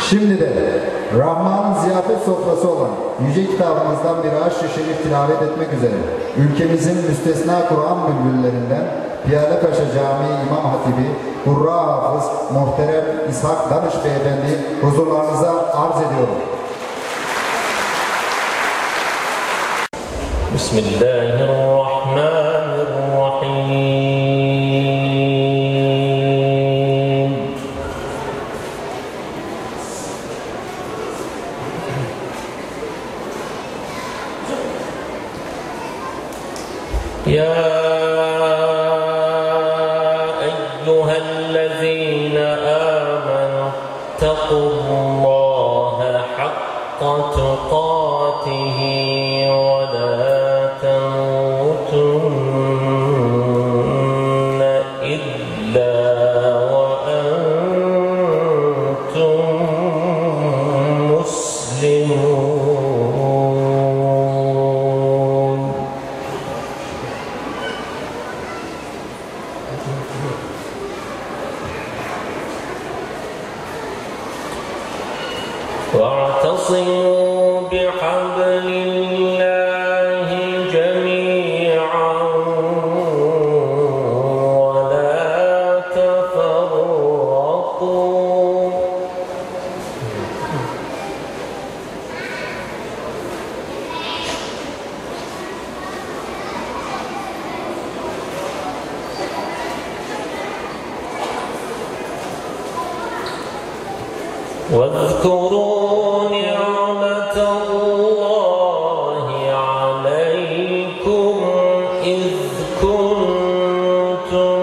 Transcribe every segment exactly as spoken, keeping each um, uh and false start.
Şimdi de Rahman'ın ziyafet sofrası olan yüce kitabımızdan bir aşk-ı şerif tilavet etmek üzere ülkemizin müstesna Kur'an bülbüllerinden Piyalepaşa Camii İmam Hatibi Hurra Hafız Muhterem İshak Danış Beyefendi huzurlarınıza arz ediyorum. Bismillahirrahmanirrahim. Ya eyyühellezine amenu ittakullaha hakka tukatihi ve la temutunne illa ve entum muslimun. واعتصموا بحبل الله جميعا ولا تفرقوا واذكروا نعمة الله عليكم إذ كنتم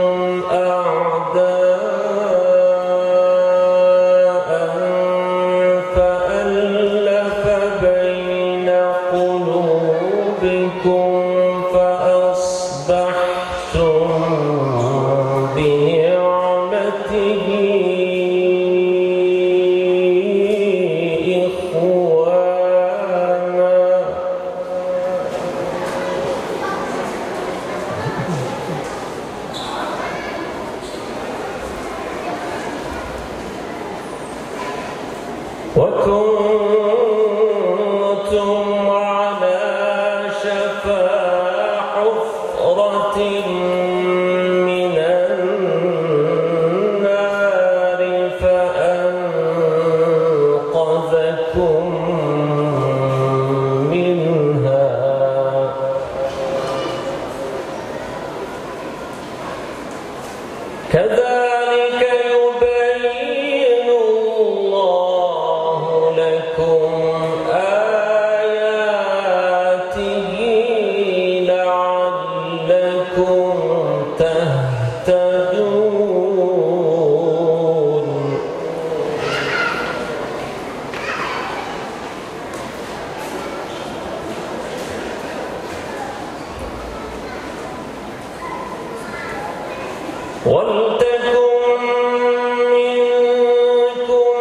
أعداء فألف بين قلوبكم فأصبحتم بنعمته وكنتم على شفا حفرة من النار فأنقذكم منها كذلك يبين الله لكم آياته لعلكم تهتدون. ولتكن منكم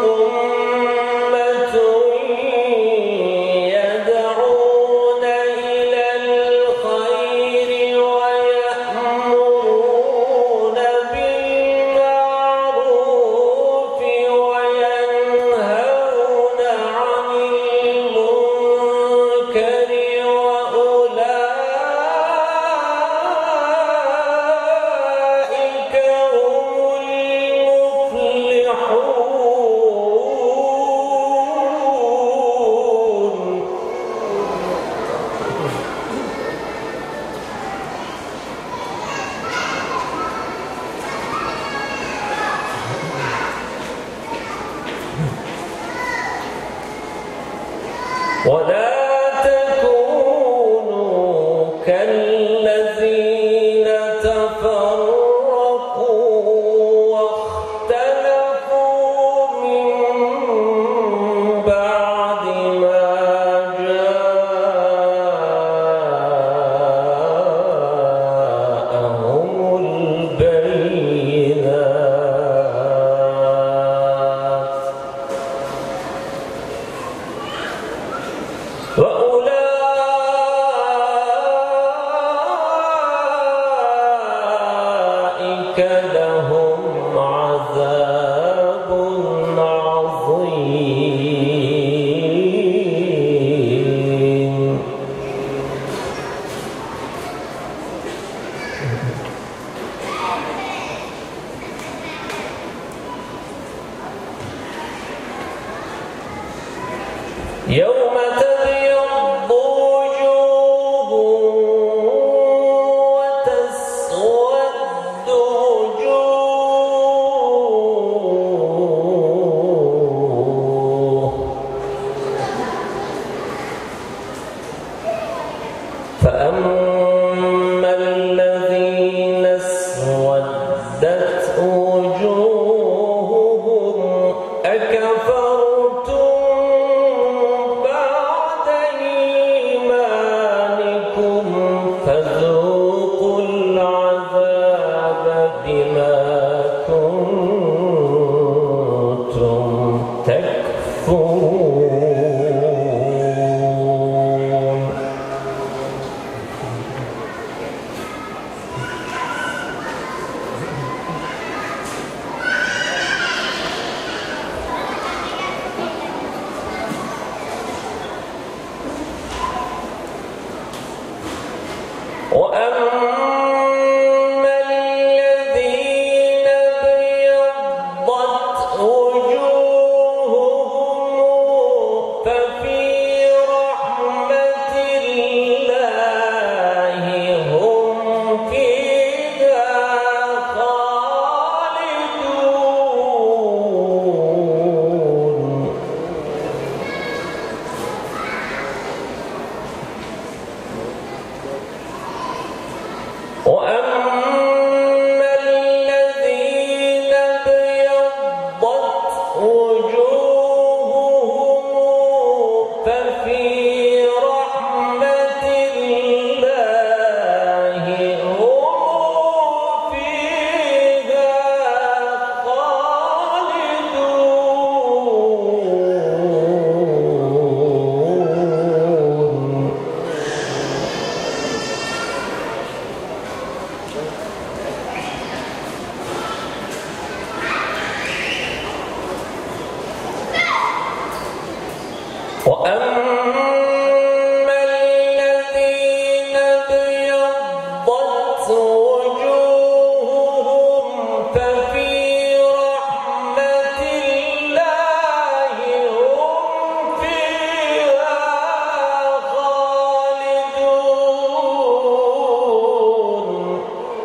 أمة يدعون إلى الخير ويأمرون بالمعروف وينهون عن المنكر وأولئك ولا تكونوا كالذين تفرقوا واختلفوا من بعد ما جاءهم البينات يوم تبيض وجوه وتسود وجوه فأما الذين اسودت وجوههم أكفرتم بعد إيمانكم فذوقوا العذاب بما كنتم تكفرون. وأما الذين ابيضت وجوههم ففي رحمة الله هم فيها خالدون. وأما الذين ابيضت وجوههم ففي رحمة الله هم فيها خالدون. وأما الذين ابيضت وجوههم ففي رحمة الله هم فيها خالدون.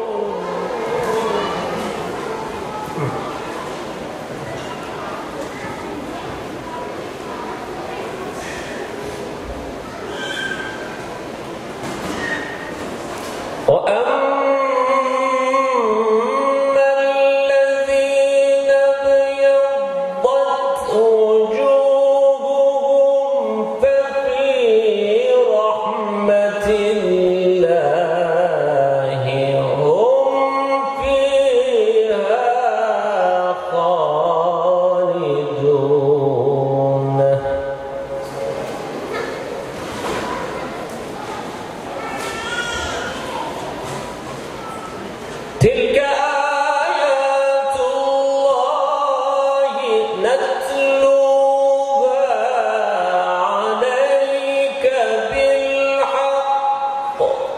وأما الذين ابيضت وجوههم ففي رحمة الله هم فيها خالدون. تلك آيات الله نتلوها عليك بالحق.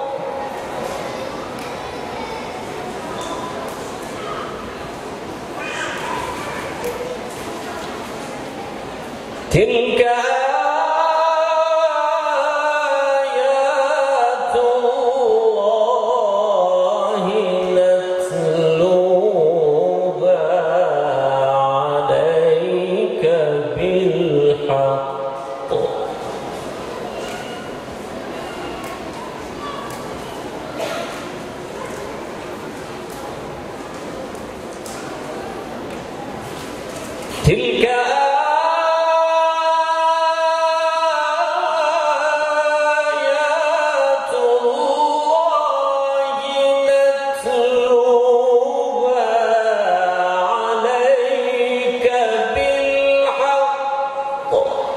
تلك آيات الله نتلوها عليك بالحق. تلك آيات الله نتلوها عليك بالحق.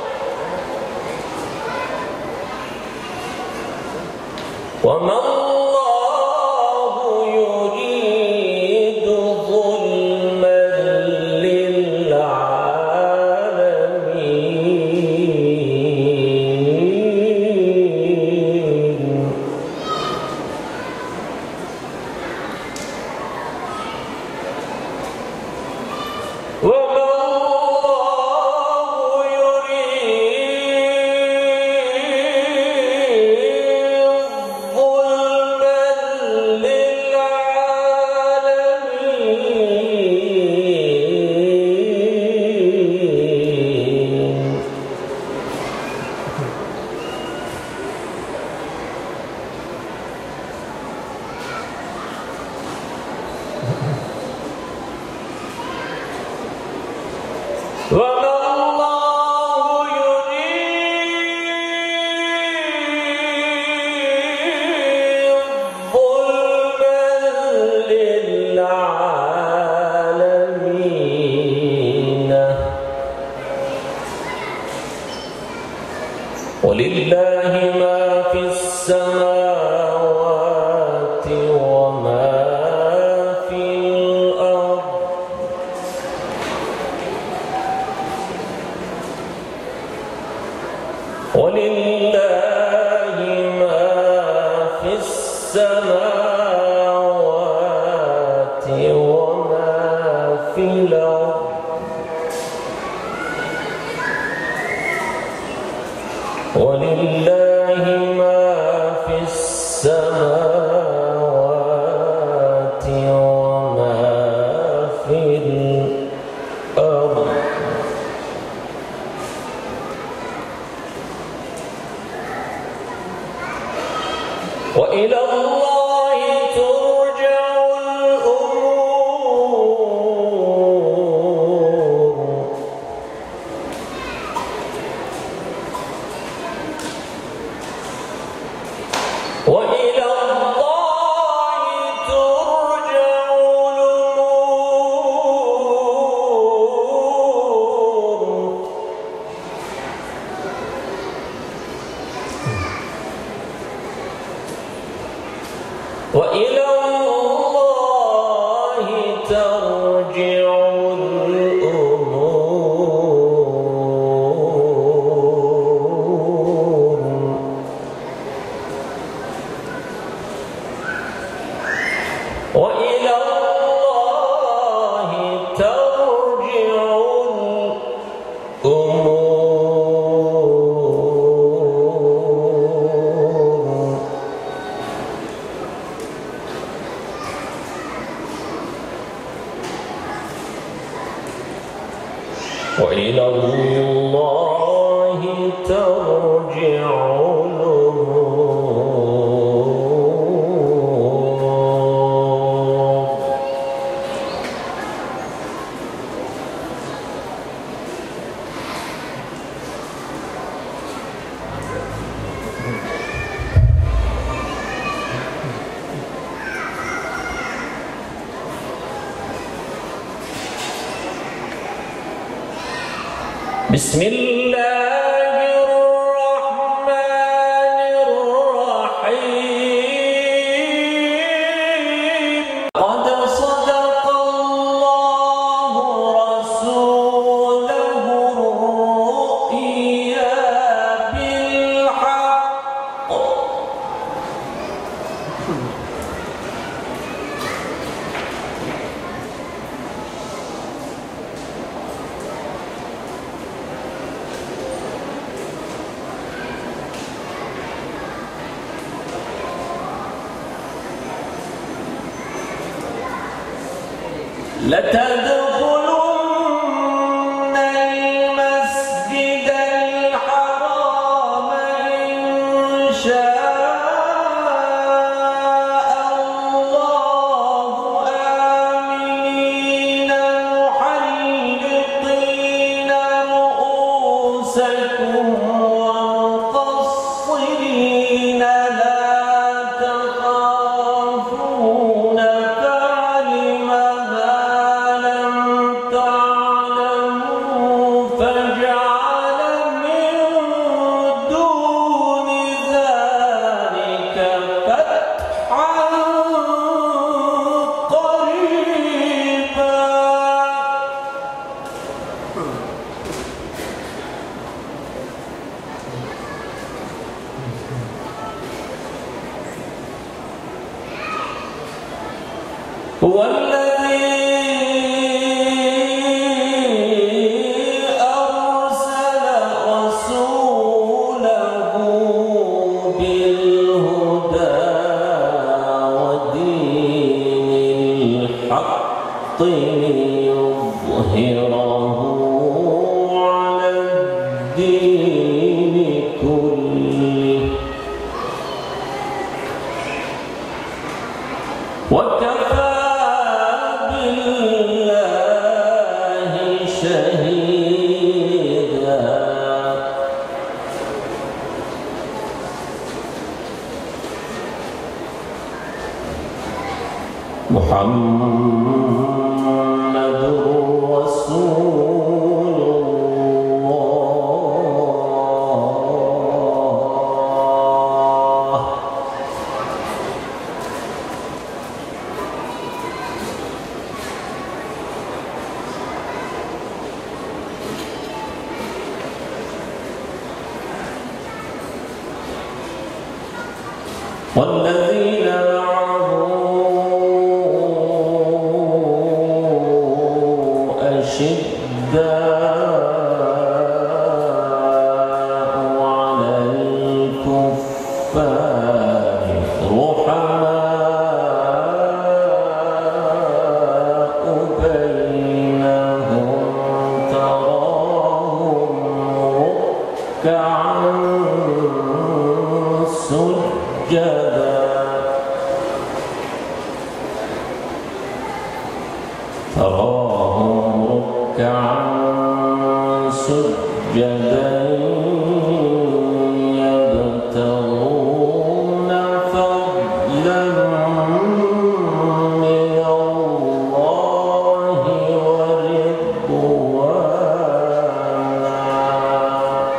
وما الله يريد ظلما للعالمين. وما الله يريد ولله ما في السماوات وما في الأرض ولله ما في السماوات وما في الأرض ولله ما في السماوات وما في الأرض وإلى الله ترجع الأمور وإلى الله ترجع الأمور وإلى الله ترجع الأمور وإلى الله ترجع الأمور وإلى الله ترجع الأمور بسم الله الرحمن الرحيم قد صدق الله رسوله الرؤيا بالحق لتدخلن المسجد الحرام إن شاء الله آمنين محلقين رؤوسكم ومقصرين لا تخافون فعلم هو الذي أرسل رسوله بالهدى ودين الحق ليظهره على الدين كله وكفى محمد رسول الله والذين معه أشداء على الكفار رحماء بينهم تراهم ركعا سجدا تراهم ركعا سجدا يبتغون فضلا من الله ورضوانا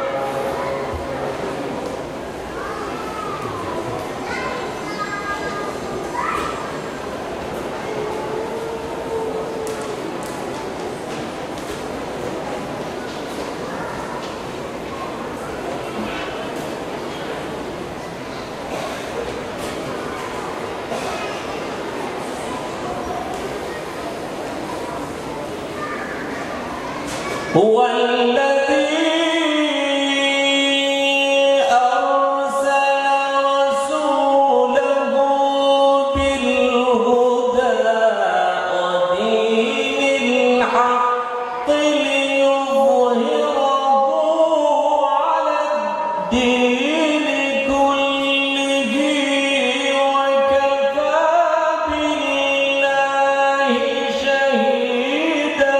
هو الذي أرسل رسوله بالهدى ودين الحق ليظهره على الدين كله وكفى بالله شهيدا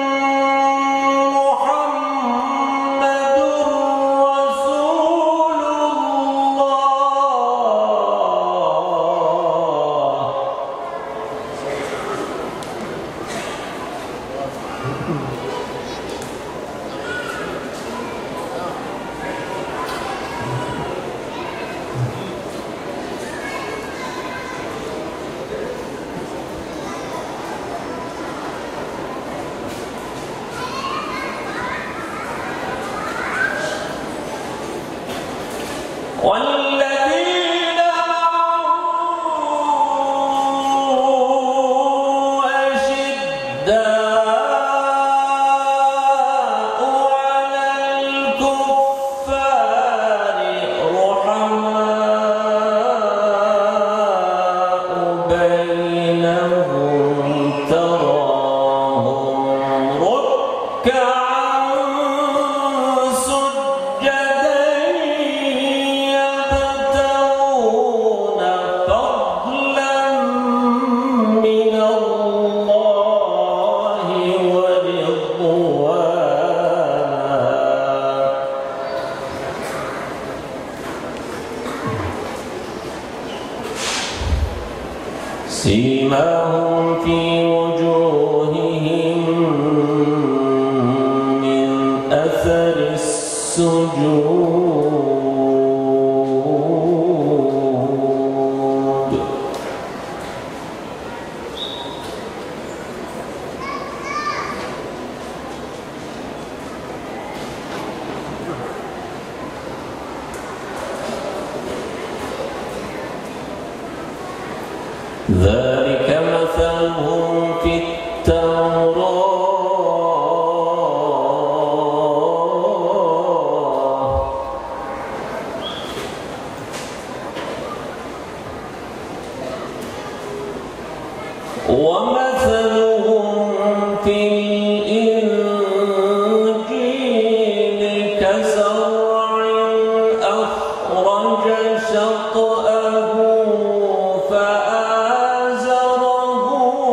والذين معه أشداء على الكفار رحماء بينهم تراهم ركعا سجدا يبتغون فضلا من الله ورضوانا سيماهم في وجوههم من أثر السجود ذلك مثلهم في التوراة ومثلهم في الإنجيل كزرع أخرج شطأه فآزره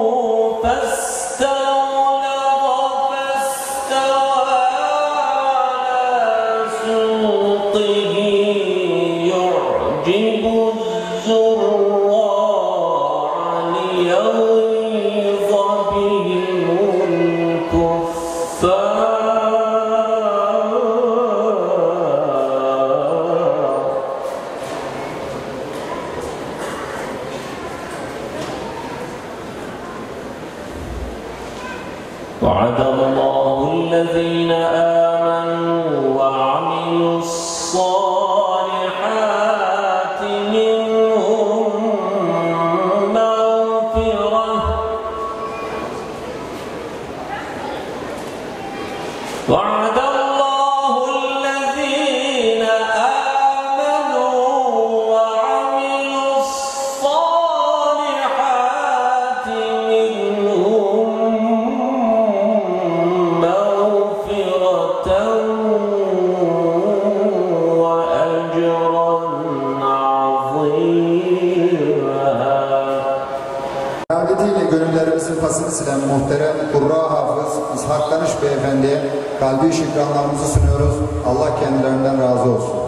فاستغلظ فاستوى على سوقه يعجب الزراع ليغيظ بهم الكفار وعد الله الذين آمنوا وعملوا الصالحات منهم yazısını silen muhterem Kurra Hafız İshak Danış Beyefendi'ye kalbi şükranlarımızı sunuyoruz. Allah kendilerinden razı olsun.